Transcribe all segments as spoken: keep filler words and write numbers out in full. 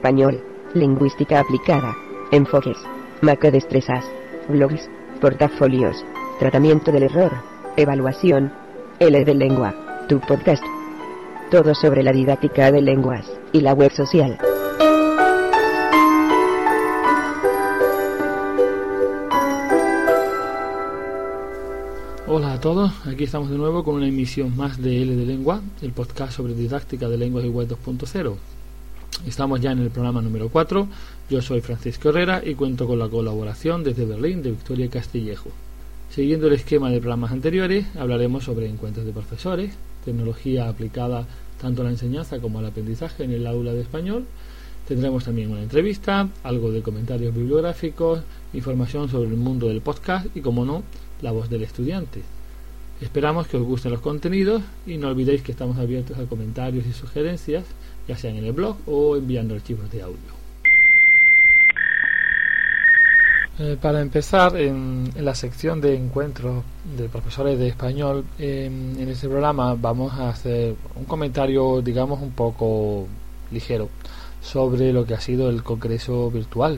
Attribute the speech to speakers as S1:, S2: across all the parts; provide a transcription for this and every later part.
S1: español, lingüística aplicada, enfoques, macrodestrezas, blogs, portafolios, tratamiento del error, evaluación, L de lengua, tu podcast. Todo sobre la didáctica de lenguas y la web social.
S2: Hola a todos, aquí estamos de nuevo con una emisión más de L de Lengua, el podcast sobre didáctica de lenguas y web dos punto cero. Estamos ya en el programa número cuatro, yo soy Francisco Herrera y cuento con la colaboración desde Berlín de Victoria Castillejo. Siguiendo el esquema de programas anteriores, hablaremos sobre encuentros de profesores, tecnología aplicada tanto a la enseñanza como al aprendizaje en el aula de español. Tendremos también una entrevista, algo de comentarios bibliográficos, información sobre el mundo del podcast y, como no, la voz del estudiante. Esperamos que os gusten los contenidos y no olvidéis que estamos abiertos a comentarios y sugerencias, ya sean en el blog o enviando archivos de audio. Eh, para empezar, en, en la sección de encuentros de profesores de español, eh, en este programa vamos a hacer un comentario, digamos, un poco ligero sobre lo que ha sido el congreso virtual.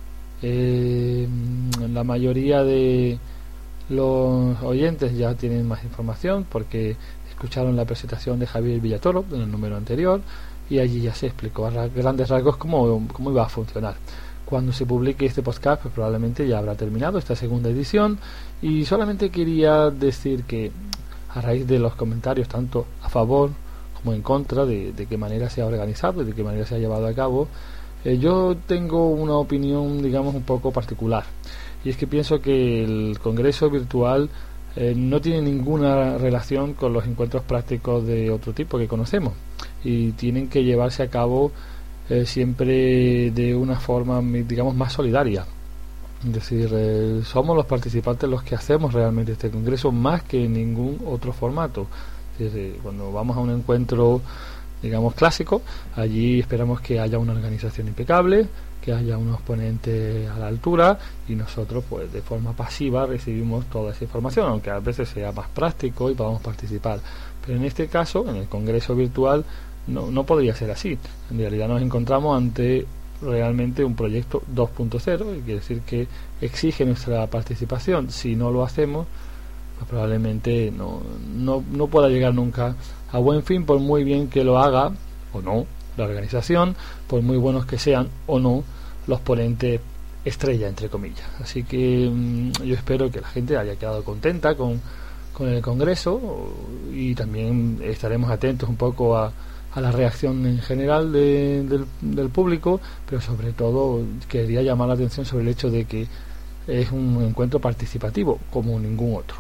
S2: Eh, la mayoría de los oyentes ya tienen más información porque escucharon la presentación de Javier Villatoro en el número anterior y allí ya se explicó a grandes rasgos cómo, cómo iba a funcionar. Cuando se publique este podcast, pues probablemente ya habrá terminado esta segunda edición, y solamente quería decir que a raíz de los comentarios tanto a favor como en contra de, de qué manera se ha organizado y de qué manera se ha llevado a cabo, eh, yo tengo una opinión, digamos, un poco particular. Y es que pienso que el congreso virtual eh, no tiene ninguna relación con los encuentros prácticos de otro tipo que conocemos, y tienen que llevarse a cabo eh, siempre de una forma, digamos, más solidaria. Es decir, eh, somos los participantes los que hacemos realmente este congreso más que en ningún otro formato. Es decir, cuando vamos a un encuentro, digamos, clásico, allí esperamos que haya una organización impecable, que haya unos ponentes a la altura, y nosotros pues de forma pasiva recibimos toda esa información, aunque a veces sea más práctico y podamos participar. Pero en este caso, en el congreso virtual, no, no podría ser así. En realidad nos encontramos ante realmente un proyecto dos punto cero, y quiere decir que exige nuestra participación. Si no lo hacemos, pues probablemente no, no, no pueda llegar nunca a buen fin, por muy bien que lo haga o no la organización, por muy buenos que sean o no los ponentes estrella, entre comillas. Así que mmm, yo espero que la gente haya quedado contenta con, con el congreso, y también estaremos atentos un poco a, a la reacción en general de, del, del público, pero sobre todo quería llamar la atención sobre el hecho de que es un encuentro participativo como ningún otro.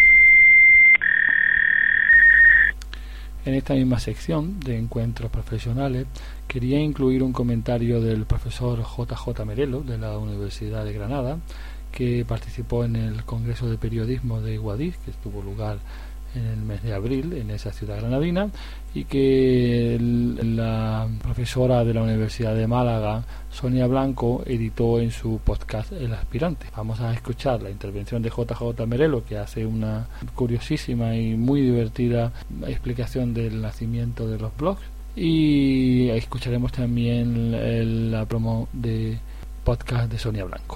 S2: En esta misma sección de encuentros profesionales quería incluir un comentario del profesor J J Merelo de la Universidad de Granada, que participó en el Congreso de Periodismo de Guadix, que tuvo lugar en el mes de abril en esa ciudad granadina, y que el, la profesora de la Universidad de Málaga, Sonia Blanco, editó en su podcast El Aspirante. Vamos a escuchar la intervención de J J Merelo, que hace una curiosísima y muy divertida explicación del nacimiento de los blogs, y escucharemos también el, la promo de podcast de Sonia Blanco.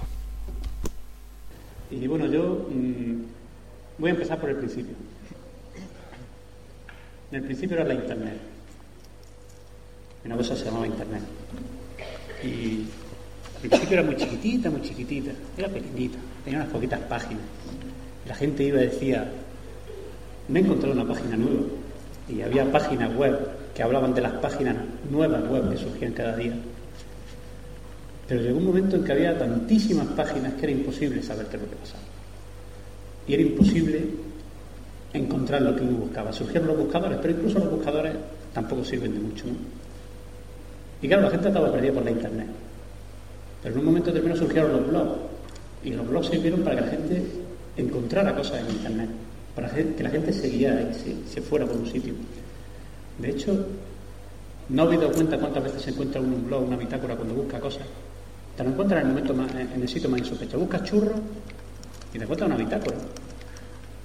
S3: Y bueno, yo mmm, voy a empezar por el principio. En el principio era la internet. Una cosa se llamaba internet. Y al principio era muy chiquitita, muy chiquitita. Era pequeñita, tenía unas poquitas páginas. La gente iba y decía, me he encontrado una página nueva. Y había páginas web que hablaban de las páginas nuevas web que surgían cada día. Pero llegó un momento en que había tantísimas páginas que era imposible saber qué es lo que pasaba. Y era imposible encontrar lo que uno buscaba. Surgieron los buscadores, pero incluso los buscadores tampoco sirven de mucho, ¿no? Y claro, la gente estaba perdida por la internet. Pero en un momento determinado surgieron los blogs, y los blogs sirvieron para que la gente encontrara cosas en internet, para que la gente se guiara y se, se fuera por un sitio. De hecho, no habéis dado cuenta cuántas veces se encuentra uno un blog, una bitácora, cuando busca cosas. Te lo encuentras en el momento más, en el sitio más insospechoso. Buscas churros y te encuentras una bitácora.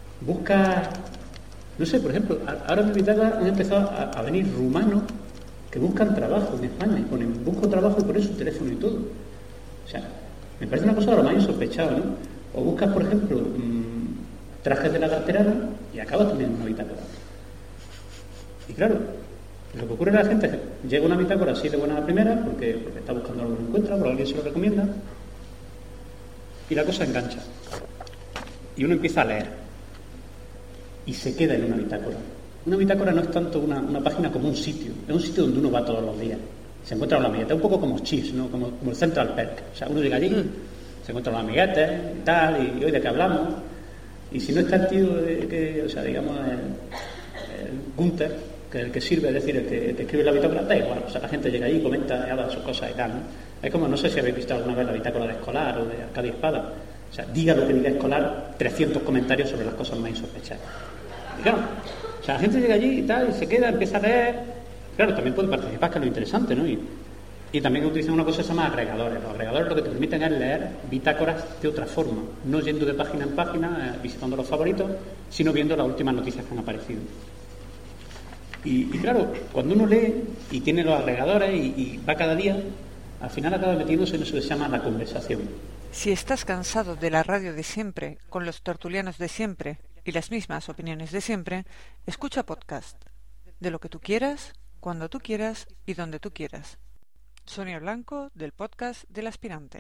S3: Buscas, no sé, por ejemplo, ahora en mi bitácora han empezado a, a venir rumanos que buscan trabajo en España y ponen busco trabajo y ponen su teléfono y todo. O sea, me parece una cosa de lo más insospechado, ¿no? O buscas, por ejemplo, mmm, trajes de la cartera y acabas teniendo una bitácora. Y claro, lo que ocurre a la gente es que llega una bitácora así de buena a la primera, porque, porque está buscando algo que no encuentra, porque alguien se lo recomienda, y la cosa engancha. Y uno empieza a leer. Y se queda en una bitácora. Una bitácora no es tanto una, una página como un sitio, es un sitio donde uno va todos los días. Se encuentra con la amigueta, un poco como Cheese, ¿no? Como, como el Central Perk. O sea, uno llega allí, mm. se encuentra con los amiguetes y tal, y, y hoy de qué hablamos. Y si no está el tío, de, que, o sea, digamos, el, el Gunther, que es el que sirve, es decir, el que, el que escribe la bitácora, da igual. O sea, la gente llega allí, comenta, habla de sus cosas y tal, ¿no? Es como, no sé si habéis visto alguna vez la bitácora de Escolar o de Arcadia Espada. O sea, diga lo que diga Escolar, trescientos comentarios sobre las cosas más insospechadas. Y claro, o sea, la gente llega allí y tal, y se queda, empieza a leer. Claro, también puede participar, que es lo interesante, ¿no? Y, y también utilizan una cosa que se llama agregadores. Los agregadores lo que te permiten es leer bitácoras de otra forma, no yendo de página en página, eh, visitando los favoritos, sino viendo las últimas noticias que han aparecido. Y, y claro, cuando uno lee y tiene los agregadores y, y va cada día, al final acaba metiéndose en eso que se llama la conversación.
S4: Si estás cansado de la radio de siempre, con los tertulianos de siempre y las mismas opiniones de siempre, escucha podcast. De lo que tú quieras, cuando tú quieras y donde tú quieras. Sonia Blanco, del podcast del Aspirante.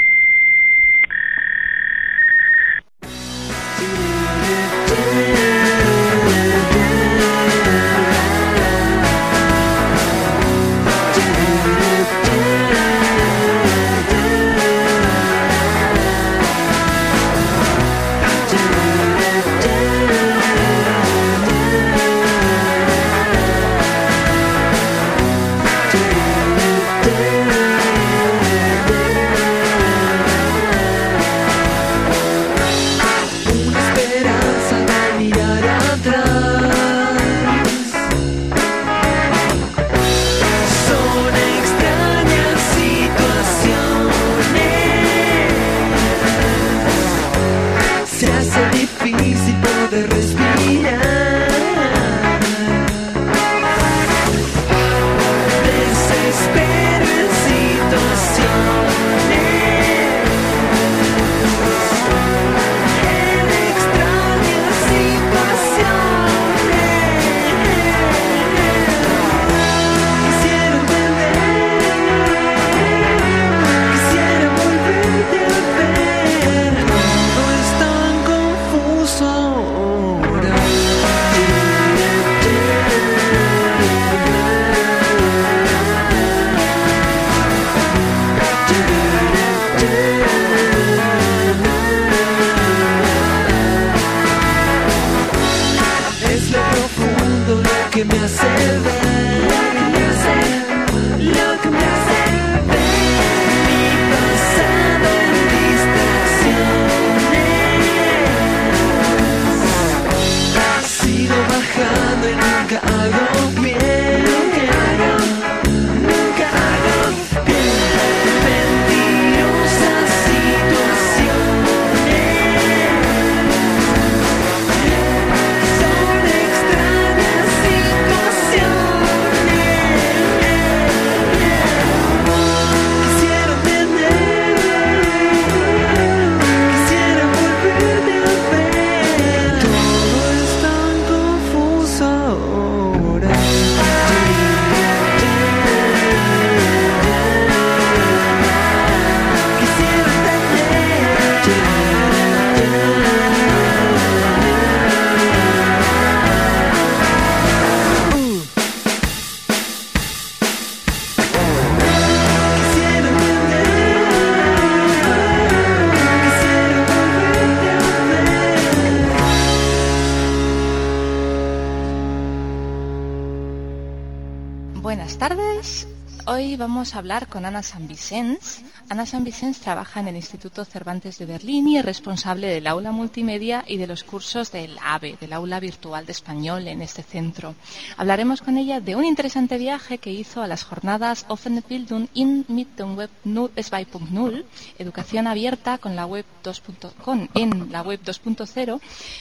S5: Buenas tardes. Hoy vamos a hablar con Ana San Vicens. Ana San Vicens trabaja en el Instituto Cervantes de Berlín y es responsable del aula multimedia y de los cursos del A B E, del aula virtual de español en este centro. Hablaremos con ella de un interesante viaje que hizo a las jornadas Offene Bildung in mit dem Web zwei punto null, educación abierta con la web dos punto com, en la web dos punto cero,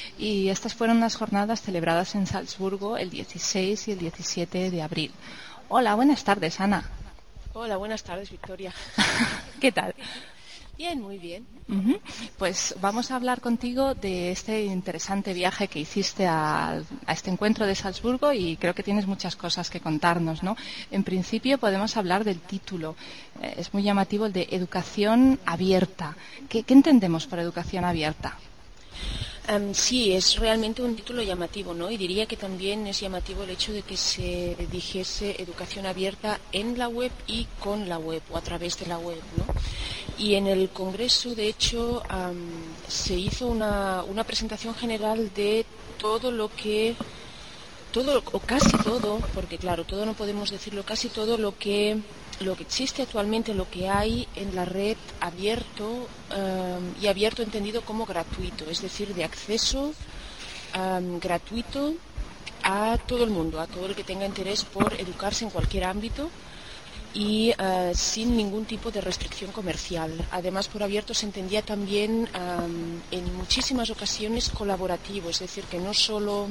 S5: y estas fueron unas jornadas celebradas en Salzburgo el dieciséis y el diecisiete de abril. Hola, buenas tardes, Ana.
S6: Hola, buenas tardes, Victoria.
S5: ¿Qué tal?
S6: Bien, muy bien.
S5: Uh-huh. Pues vamos a hablar contigo de este interesante viaje que hiciste a, a este encuentro de Salzburgo y creo que tienes muchas cosas que contarnos, ¿no? En principio podemos hablar del título. Eh, es muy llamativo, el de educación abierta. ¿Qué, qué entendemos por educación abierta?
S6: Um, sí, es realmente un título llamativo, ¿no? Y diría que también es llamativo el hecho de que se dijese educación abierta en la web y con la web o a través de la web, ¿no? Y en el Congreso, de hecho, um, se hizo una, una presentación general de todo lo que, todo o casi todo, porque claro, todo no podemos decirlo, casi todo lo que lo que existe actualmente, lo que hay en la red abierto um, y abierto entendido como gratuito, es decir, de acceso um, gratuito a todo el mundo, a todo el que tenga interés por educarse en cualquier ámbito y uh, sin ningún tipo de restricción comercial. Además, por abierto se entendía también um, en muchísimas ocasiones colaborativo, es decir, que no solo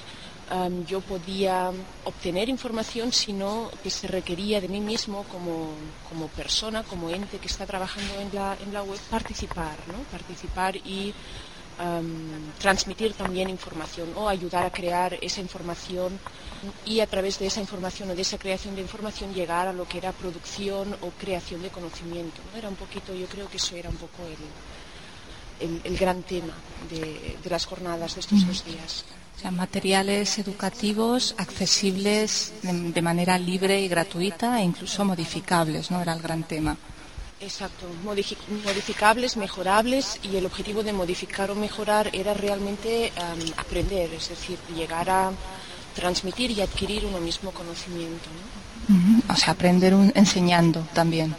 S6: Um, yo podía obtener información, sino que se requería de mí mismo como, como persona, como ente que está trabajando en la, en la web, participar, ¿no? Participar y um, transmitir también información o ayudar a crear esa información y a través de esa información o de esa creación de información llegar a lo que era producción o creación de conocimiento, ¿no? Era un poquito, yo creo que eso era un poco el, el, el gran tema de, de las jornadas de estos dos días.
S5: O sea, materiales educativos accesibles de, de manera libre y gratuita e incluso modificables, ¿no? Era el gran tema.
S6: Exacto, Modific- modificables, mejorables, y el objetivo de modificar o mejorar era realmente um, aprender, es decir, llegar a transmitir y adquirir uno mismo conocimiento, ¿no?
S5: Uh-huh. O sea, aprender un, enseñando también.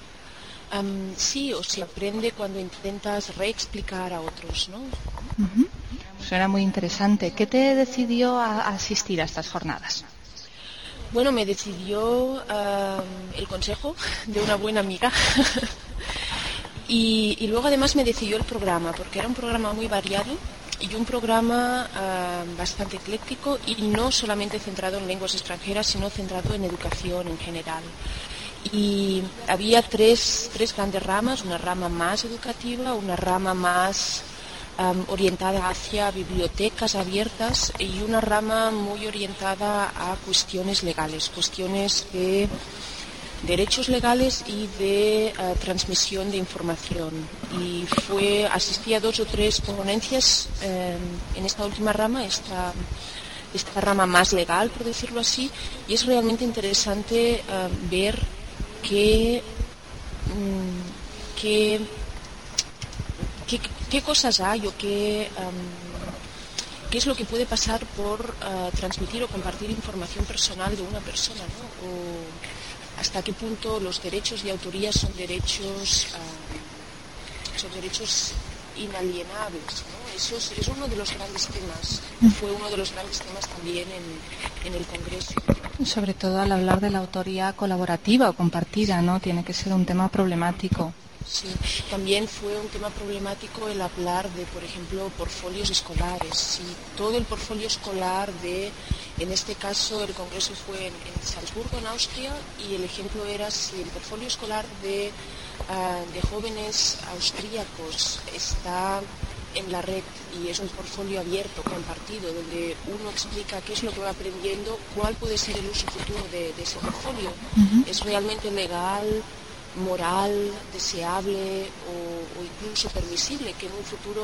S6: Um, sí, o se aprende cuando intentas reexplicar a otros, ¿no?
S5: Uh-huh. Eso era muy interesante. ¿Qué te decidió a, a asistir a estas jornadas?
S6: Bueno, me decidió uh, el consejo de una buena amiga y, y luego además me decidió el programa, porque era un programa muy variado y un programa uh, bastante ecléctico y no solamente centrado en lenguas extranjeras, sino centrado en educación en general. Y había tres, tres grandes ramas, una rama más educativa, una rama más Um, orientada hacia bibliotecas abiertas y una rama muy orientada a cuestiones legales, cuestiones de derechos legales y de uh, transmisión de información. Y fue asistí a dos o tres ponencias um, en esta última rama, esta, esta rama más legal, por decirlo así, y es realmente interesante uh, ver que, um, que ¿Qué, qué cosas hay o qué, um, qué es lo que puede pasar por uh, transmitir o compartir información personal de una persona, ¿no? O hasta qué punto los derechos de autoría son derechos, uh, son derechos inalienables, ¿no? Eso es, es uno de los grandes temas, fue uno de los grandes temas también en, en el Congreso.
S5: Sobre todo al hablar de la autoría colaborativa o compartida, ¿no? Tiene que ser un tema problemático.
S6: Sí, también fue un tema problemático el hablar de, por ejemplo, portfolios escolares. Si todo el portfolio escolar de, en este caso el congreso fue en, en Salzburgo, en Austria, y el ejemplo era si el portfolio escolar de, uh, de jóvenes austríacos está en la red y es un portfolio abierto, compartido, donde uno explica qué es lo que va aprendiendo, cuál puede ser el uso futuro de, de ese portfolio. Uh-huh. ¿Es realmente legal, moral, deseable o, o incluso permisible que en un futuro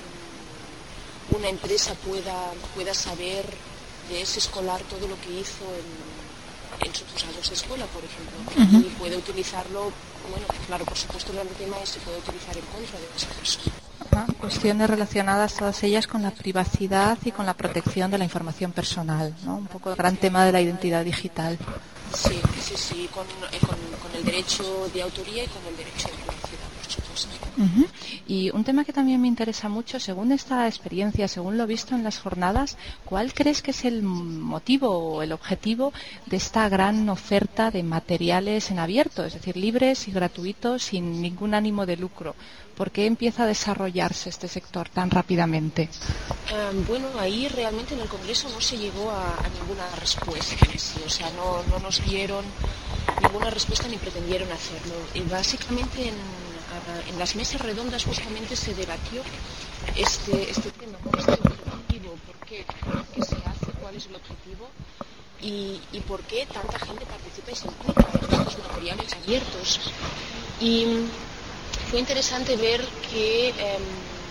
S6: un, una empresa pueda, pueda saber de ese escolar todo lo que hizo en, en sus años de escuela, por ejemplo? Uh-huh. Y puede utilizarlo, bueno, claro, por supuesto el gran tema es se puede utilizar en contra de esa persona.
S5: Ah, cuestiones relacionadas todas ellas con la privacidad y con la protección de la información personal, ¿no? Un poco el gran tema de la identidad digital.
S6: Sí, sí, sí, con, con, con el derecho de autoría y con el derecho de privacidad, por supuesto.
S5: Uh-huh. Y un tema que también me interesa mucho, según esta experiencia, según lo visto en las jornadas, ¿cuál crees que es el motivo o el objetivo de esta gran oferta de materiales en abierto, es decir, libres y gratuitos, sin ningún ánimo de lucro? ¿Por qué empieza a desarrollarse este sector tan rápidamente?
S6: Um, bueno, ahí realmente en el Congreso no se llegó a, a ninguna respuesta, ¿sí? O sea, no, no nos dieron ninguna respuesta ni pretendieron hacerlo. Y básicamente en, a, en las mesas redondas justamente se debatió este, este tema, ¿no? Este objetivo, ¿por qué? ¿Por qué se hace? ¿Cuál es el objetivo? Y, y por qué tanta gente participa y se implica en estos materiales abiertos. Y fue interesante ver que eh,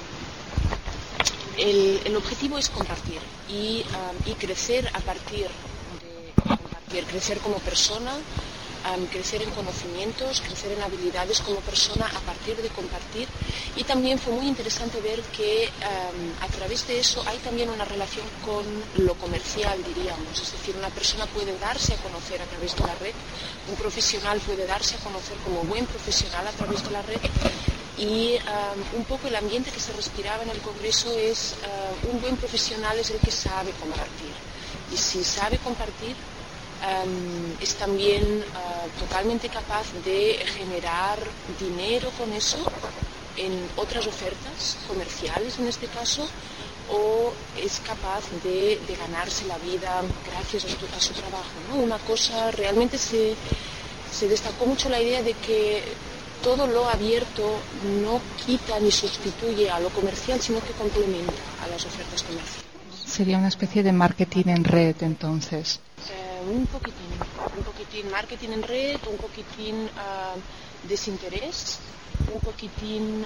S6: el, el objetivo es compartir y, um, y crecer a partir de compartir, crecer como persona, um, crecer en conocimientos, crecer en habilidades como persona a partir de compartir. Y también fue muy interesante ver que um, a través de eso hay también una relación con lo comercial, diríamos. Es decir, una persona puede darse a conocer a través de la red, un profesional puede darse a conocer como buen profesional a través de la red. Y um, un poco el ambiente que se respiraba en el Congreso es uh, un buen profesional es el que sabe compartir. Y si sabe compartir, um, es también uh, totalmente capaz de generar dinero con eso en otras ofertas comerciales en este caso, o es capaz de, de ganarse la vida gracias a su, a su trabajo, ¿no? Una cosa, realmente se, se destacó mucho la idea de que todo lo abierto no quita ni sustituye a lo comercial, sino que complementa a las ofertas comerciales.
S5: Sería una especie de marketing en red, entonces.
S6: Eh, un poquitín, un poquitín marketing en red, un poquitín uh, desinterés, un poquitín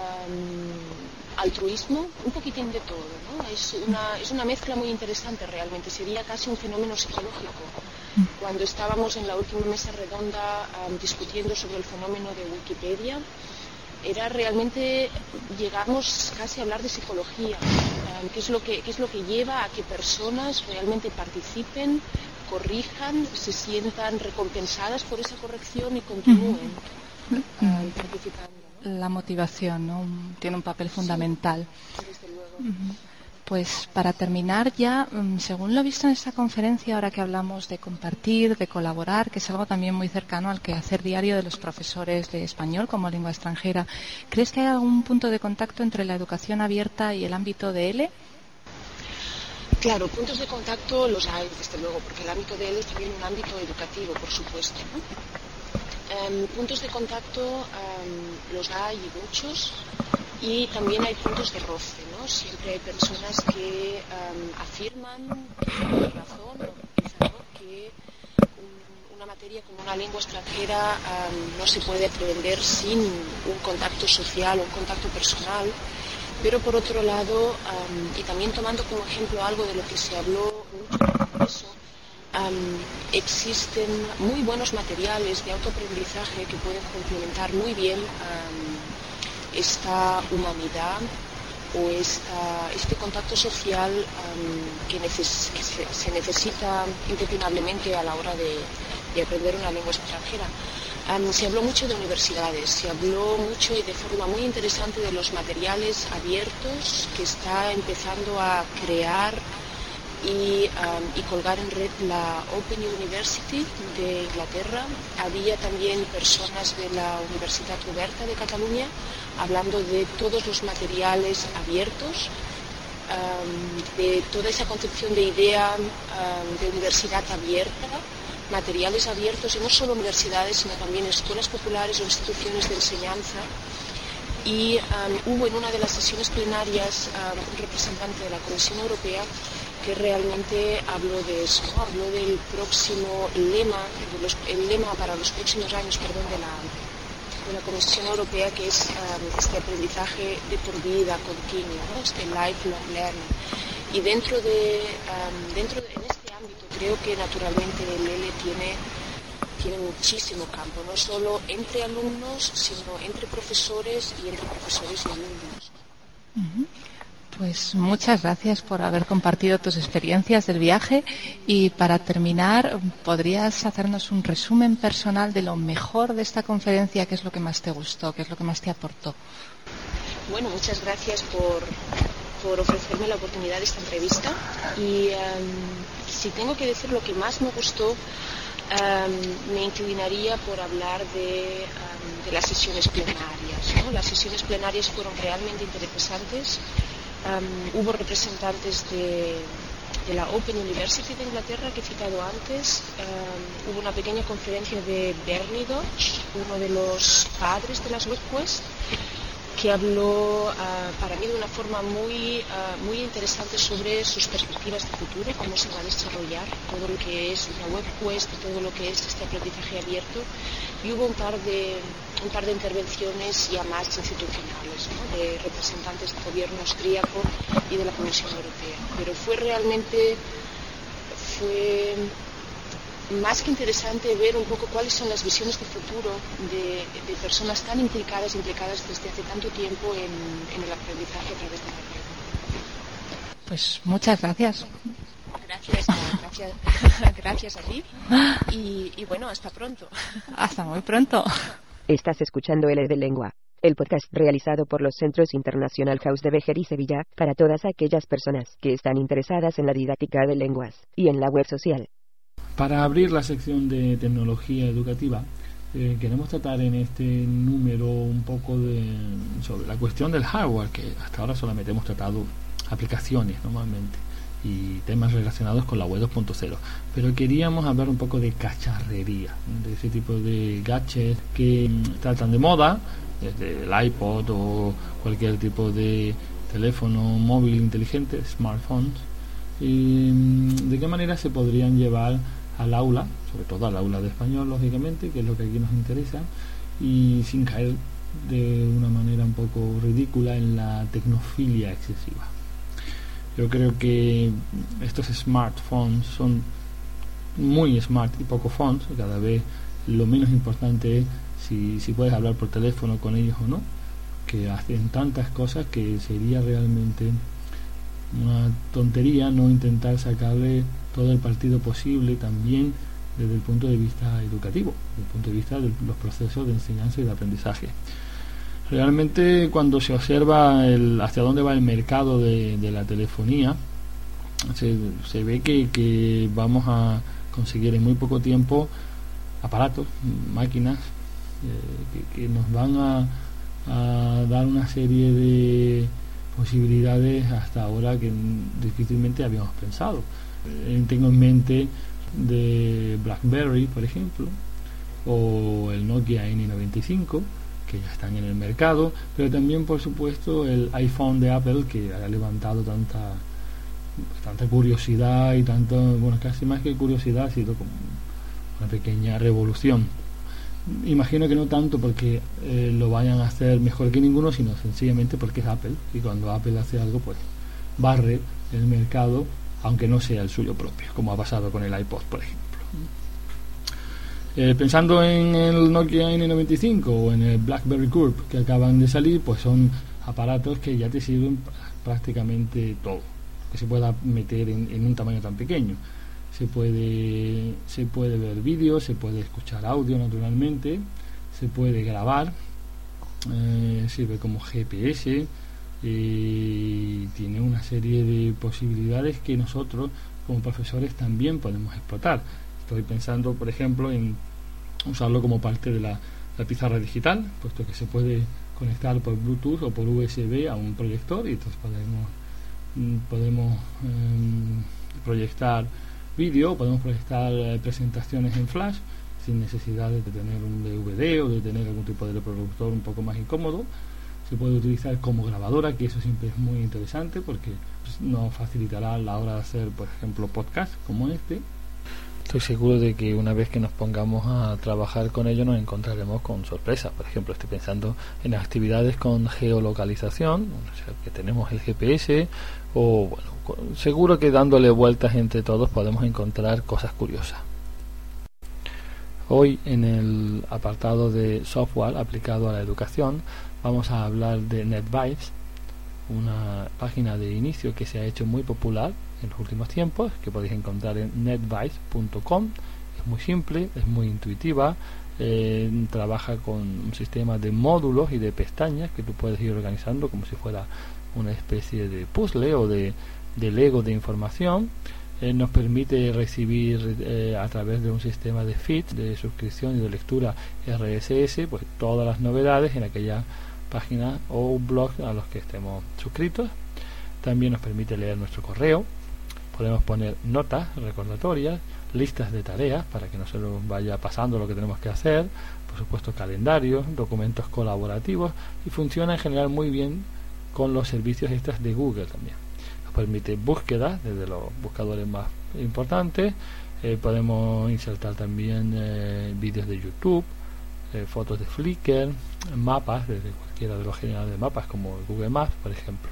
S6: um, altruismo, un poquitín de todo, ¿no? Es una, es una mezcla muy interesante realmente, sería casi un fenómeno psicológico. Cuando estábamos en la última mesa redonda um, discutiendo sobre el fenómeno de Wikipedia, era realmente, llegamos casi a hablar de psicología, um, qué es lo que, qué es lo que lleva a que personas realmente participen, corrijan, se sientan recompensadas por esa corrección y continúen uh, participando, ¿no?
S5: La motivación, ¿no? Tiene un papel fundamental.
S6: Sí, desde luego.
S5: Uh-huh. Pues para terminar ya, según lo visto en esta conferencia, ahora que hablamos de compartir, de colaborar, que es algo también muy cercano al quehacer diario de los profesores de español como lengua extranjera, ¿crees que hay algún punto de contacto entre la educación abierta y el ámbito de L?
S6: Claro, puntos de contacto los hay, desde luego, porque el ámbito de L es también un ámbito educativo, por supuesto, ¿no? Um, puntos de contacto um, los hay y muchos, y también hay puntos de roce, ¿no? Siempre hay personas que um, afirman, con razón o quizá no, que un, una materia como una lengua extranjera um, no se puede aprender sin un contacto social o un contacto personal. Pero por otro lado, um, y también tomando como ejemplo algo de lo que se habló mucho en el Congreso, um, existen muy buenos materiales de autoaprendizaje que pueden complementar muy bien um, esta humanidad o esta, este contacto social um, que, neces- que se, se necesita independiblemente a la hora de, de aprender una lengua extranjera. Um, se habló mucho de universidades, se habló mucho y de forma muy interesante de los materiales abiertos que está empezando a crear y, um, y colgar en red la Open University de Inglaterra. Había también personas de la Universitat Oberta de Cataluña hablando de todos los materiales abiertos, um, de toda esa concepción de idea um, de universidad abierta, materiales abiertos, y no solo universidades, sino también escuelas populares o instituciones de enseñanza. Y um, hubo en una de las sesiones plenarias um, un representante de la Comisión Europea que realmente habló de eso, ¿no? Habló del próximo lema, de los, el lema para los próximos años, perdón, de la, de la Comisión Europea, que es um, este aprendizaje de por vida continuo, ¿no? Este lifelong learning. Y dentro de, um, dentro de, en este ámbito creo que naturalmente el L tiene, tiene muchísimo campo, no solo entre alumnos, sino entre profesores y entre profesores y alumnos.
S5: Uh-huh. Pues muchas gracias por haber compartido tus experiencias del viaje, y para terminar, ¿podrías hacernos un resumen personal de lo mejor de esta conferencia? ¿Qué es lo que más te gustó? ¿Qué es lo que más te aportó?
S6: bueno, muchas gracias por, por ofrecerme la oportunidad de esta entrevista. Y um, si tengo que decir lo que más me gustó, um, me inclinaría por hablar de, um, de las sesiones plenarias, ¿no? Las sesiones plenarias fueron realmente interesantes. Um, hubo representantes de, de la Open University de Inglaterra que he citado antes. Um, hubo una pequeña conferencia de Bernie Dodge, uno de los padres de las WebQuest, que habló uh, para mí de una forma muy, uh, muy interesante sobre sus perspectivas de futuro, cómo se va a desarrollar todo lo que es la WebQuest, todo lo que es este aprendizaje abierto. Y hubo un par de, un par de intervenciones ya más institucionales, ¿no? De representantes del gobierno austríaco y de la Comisión Europea. Pero fue realmente fue más que interesante ver un poco cuáles son las visiones de futuro de, de personas tan implicadas, implicadas desde hace tanto tiempo en, en el aprendizaje a través de la red.
S5: Pues muchas gracias.
S6: Gracias, gracias, gracias a ti. Y, y bueno, hasta pronto.
S5: Hasta muy pronto.
S1: Estás escuchando L de Lengua, el podcast realizado por los Centros International House de Vejer y Sevilla, para todas aquellas personas que están interesadas en la didáctica de lenguas y en la web social.
S2: Para abrir la sección de tecnología educativa, eh, queremos tratar en este número un poco de sobre la cuestión del hardware, que hasta ahora solamente hemos tratado aplicaciones normalmente y temas relacionados con la web dos punto cero, pero queríamos hablar un poco de cacharrería, de ese tipo de gadgets que están tan de moda, desde el iPod o cualquier tipo de teléfono móvil inteligente, smartphones, y de qué manera se podrían llevar al aula, sobre todo al aula de español, lógicamente, que es lo que aquí nos interesa, y sin caer de una manera un poco ridícula en la tecnofilia excesiva. Yo creo que estos smartphones son muy smart y poco phones, cada vez lo menos importante es si, si puedes hablar por teléfono con ellos o no, que hacen tantas cosas que sería realmente una tontería no intentar sacarle todo el partido posible también desde el punto de vista educativo, desde el punto de vista de los procesos de enseñanza y de aprendizaje. Realmente, cuando se observa el, hacia dónde va el mercado de, de la telefonía, se, se ve que, que vamos a conseguir en muy poco tiempo aparatos, máquinas eh, que, que nos van a, a dar una serie de posibilidades hasta ahora que difícilmente habíamos pensado. Eh, tengo en mente de BlackBerry, por ejemplo, o el Nokia N noventa y cinco, que ya están en el mercado, pero también, por supuesto, el iPhone de Apple, que ha levantado tanta tanta curiosidad y tanto, bueno, casi más que curiosidad, ha sido como una pequeña revolución. Imagino que no tanto porque eh, lo vayan a hacer mejor que ninguno, sino sencillamente porque es Apple, y cuando Apple hace algo, pues barre el mercado, aunque no sea el suyo propio, como ha pasado con el iPod, por ejemplo. Eh, pensando en el Nokia N noventa y cinco o en el BlackBerry Curve que acaban de salir, pues son aparatos que ya te sirven prácticamente todo que se pueda meter en, en un tamaño tan pequeño. Se puede se puede ver vídeo, se puede escuchar audio naturalmente, se puede grabar, eh, sirve como G P S, y tiene una serie de posibilidades que nosotros como profesores también podemos explotar. Estoy pensando, por ejemplo, en usarlo como parte de la, la pizarra digital, puesto que se puede conectar por Bluetooth o por U S B a un proyector, y entonces podemos podemos eh, proyectar vídeo, podemos proyectar eh, presentaciones en flash sin necesidad de tener un D V D o de tener algún tipo de reproductor un poco más incómodo. Se puede utilizar como grabadora, que eso siempre es muy interesante porque pues, nos facilitará la hora de hacer, por ejemplo, podcast como este. Estoy seguro de que una vez que nos pongamos a trabajar con ello nos encontraremos con sorpresas. Por ejemplo, estoy pensando en actividades con geolocalización, o sea, que tenemos el G P S, o bueno, seguro que dándole vueltas entre todos podemos encontrar cosas curiosas. Hoy, en el apartado de software aplicado a la educación, vamos a hablar de NetVibes, una página de inicio que se ha hecho muy popular en los últimos tiempos, que podéis encontrar en netvibes punto com. Es es muy simple, es muy intuitiva, eh, trabaja con un sistema de módulos y de pestañas que tú puedes ir organizando como si fuera una especie de puzzle o de, de Lego de información. Eh, nos permite recibir eh, a través de un sistema de feed, de suscripción y de lectura R S S, pues todas las novedades en aquella página o blog a los que estemos suscritos. También nos permite leer nuestro correo, podemos poner notas recordatorias, listas de tareas para que no se nos vaya pasando lo que tenemos que hacer, por supuesto calendarios, documentos colaborativos, y funciona en general muy bien con los servicios extras de Google también. Nos permite búsquedas desde los buscadores más importantes, eh, podemos insertar también eh, vídeos de YouTube, eh, fotos de Flickr, mapas desde cualquiera de los generadores de mapas como Google Maps, por ejemplo.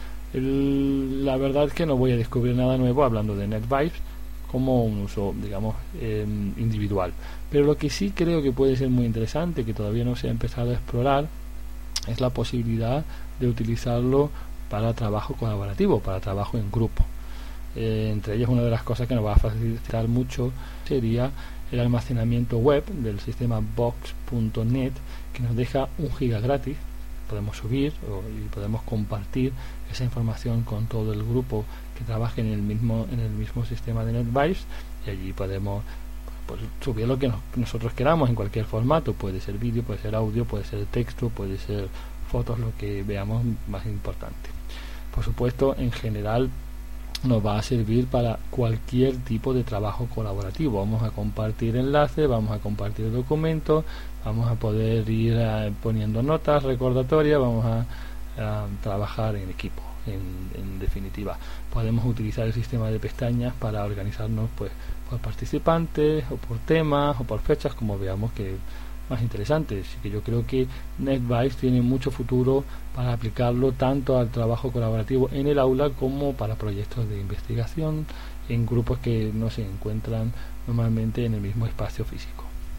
S2: El, la verdad es que no voy a descubrir nada nuevo hablando de NetVibes como un uso, digamos, eh, individual, pero lo que sí creo que puede ser muy interesante, que todavía no se ha empezado a explorar, es la posibilidad de utilizarlo para trabajo colaborativo, para trabajo en grupo. Eh, entre ellas, una de las cosas que nos va a facilitar mucho sería el almacenamiento web del sistema box punto net, que nos deja un giga gratis. Podemos subir o, y podemos compartir esa información con todo el grupo que trabaje en el mismo en el mismo sistema de NetVibes, y allí podemos pues, subir lo que nos, nosotros queramos en cualquier formato. Puede ser vídeo, puede ser audio, puede ser texto, puede ser fotos, lo que veamos más importante. Por supuesto, en general nos va a servir para cualquier tipo de trabajo colaborativo. Vamos a compartir enlaces, vamos a compartir documentos, vamos a poder ir uh, poniendo notas recordatorias, vamos a, a trabajar en equipo. En, en definitiva, podemos utilizar el sistema de pestañas para organizarnos pues por participantes o por temas o por fechas, como veamos que más interesante. Así que yo creo que NetVibes tiene mucho futuro para aplicarlo tanto al trabajo colaborativo en el aula como para proyectos de investigación en grupos que no se encuentran normalmente en el mismo espacio físico.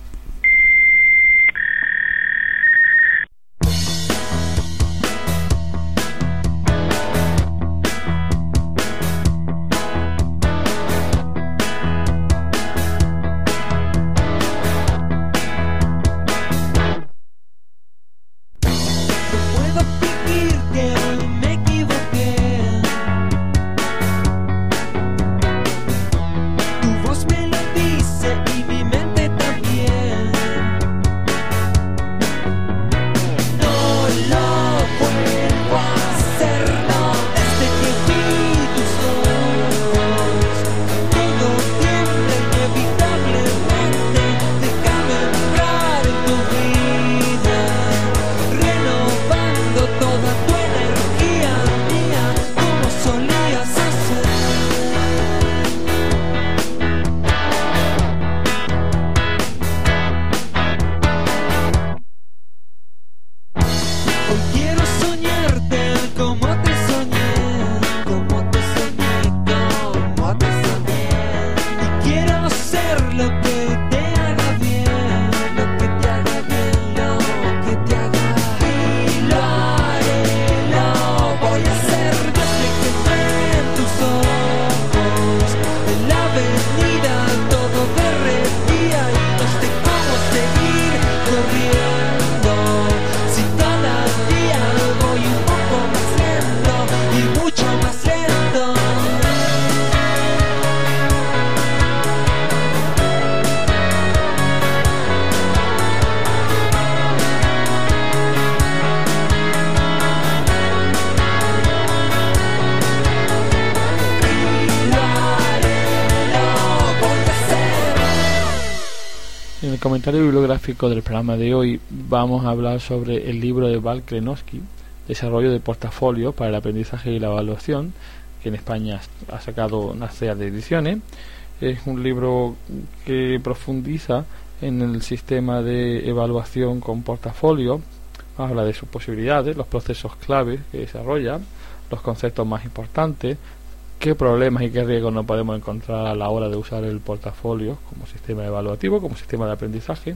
S2: En el comentario bibliográfico del programa de hoy vamos a hablar sobre el libro de Val Krenowski, Desarrollo de portafolio para el aprendizaje y la evaluación, que en España ha sacado una serie de ediciones. Es un libro que profundiza en el sistema de evaluación con portafolio, habla de sus posibilidades, los procesos claves que desarrolla, los conceptos más importantes, qué problemas y qué riesgos nos podemos encontrar a la hora de usar el portafolio como sistema evaluativo, como sistema de aprendizaje.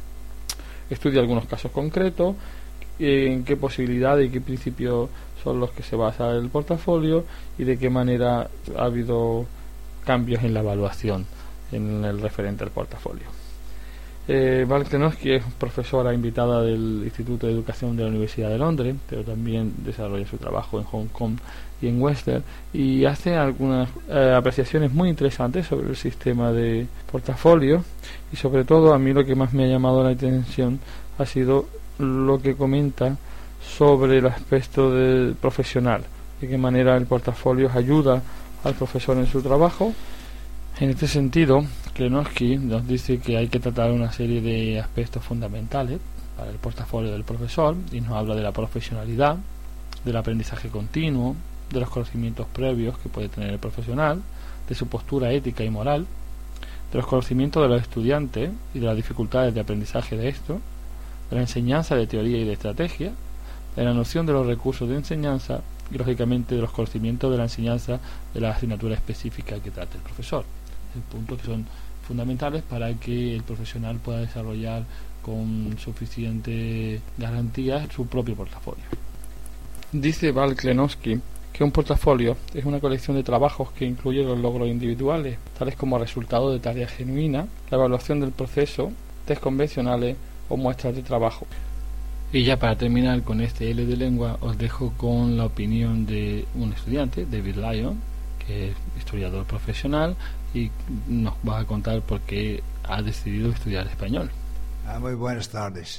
S2: Estudia algunos casos concretos, en qué posibilidades y qué principios son los que se basa el portafolio y de qué manera ha habido cambios en la evaluación en el referente al portafolio. Eh, Val Klenowski es profesora invitada del Instituto de Educación de la Universidad de Londres, pero también desarrolla su trabajo en Hong Kong y en Western, y hace algunas eh, apreciaciones muy interesantes sobre el sistema de portafolio, y sobre todo a mí lo que más me ha llamado la atención ha sido lo que comenta sobre el aspecto del profesional, de qué manera el portafolio ayuda al profesor en su trabajo. En este sentido, Klenowski nos dice que hay que tratar una serie de aspectos fundamentales para el portafolio del profesor, y nos habla de la profesionalidad, del aprendizaje continuo, de los conocimientos previos que puede tener el profesional, de su postura ética y moral, de los conocimientos de los estudiantes y de las dificultades de aprendizaje de esto, de la enseñanza de teoría y de estrategia, de la noción de los recursos de enseñanza y, lógicamente, de los conocimientos de la enseñanza de la asignatura específica que trate el profesor. Puntos que son fundamentales para que el profesional pueda desarrollar con suficiente garantía su propio portafolio. Dice Val Klenowski que un portafolio es una colección de trabajos que incluye los logros individuales, tales como resultado de tareas genuinas, la evaluación del proceso, test convencionales o muestras de trabajo. Y ya para terminar con este L de lengua, os dejo con la opinión de un estudiante, David Lyon, que es historiador profesional, y nos va a contar por qué ha decidido estudiar español.
S7: Ah, muy buenas tardes.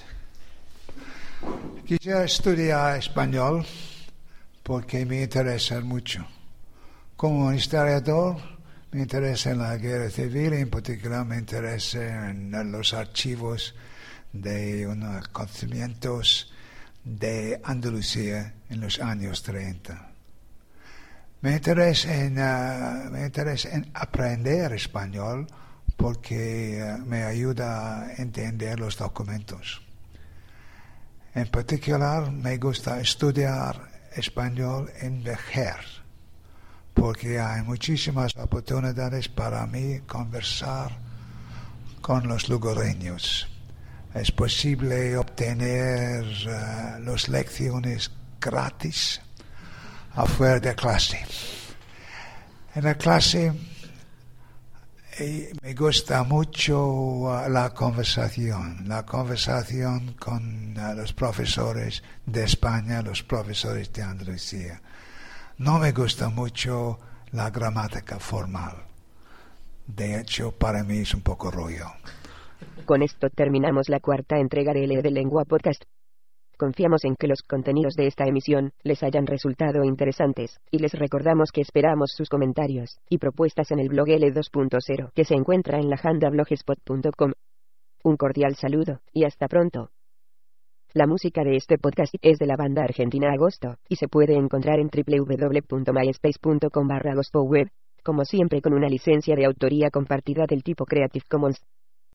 S7: Quisiera estudiar español porque me interesa mucho. Como un historiador, me interesa en la guerra civil y en particular me interesa en los archivos de unos conocimientos de Andalucía en los años treinta. Me interesa en, uh, me interesa en aprender español porque uh, me ayuda a entender los documentos. En particular, me gusta estudiar español en Vejer, porque hay muchísimas oportunidades para mí conversar con los lugareños. Es posible obtener uh, las lecciones gratis afuera de clase. En la clase eh, me gusta mucho uh, la conversación, la conversación con uh, los profesores de España, los profesores de Andalucía. No me gusta mucho la gramática formal. De hecho, para mí es un poco rollo.
S1: Con esto terminamos la cuarta entrega de L de Lengua Podcast. Confiamos en que los contenidos de esta emisión les hayan resultado interesantes, y les recordamos que esperamos sus comentarios y propuestas en el blog L dos punto cero, que se encuentra en lajanda blogspot punto com. Un cordial saludo, y hasta pronto. La música de este podcast es de la banda argentina Agosto, y se puede encontrar en w w w punto myspace punto com barra agostoweb, como siempre con una licencia de autoría compartida del tipo Creative Commons.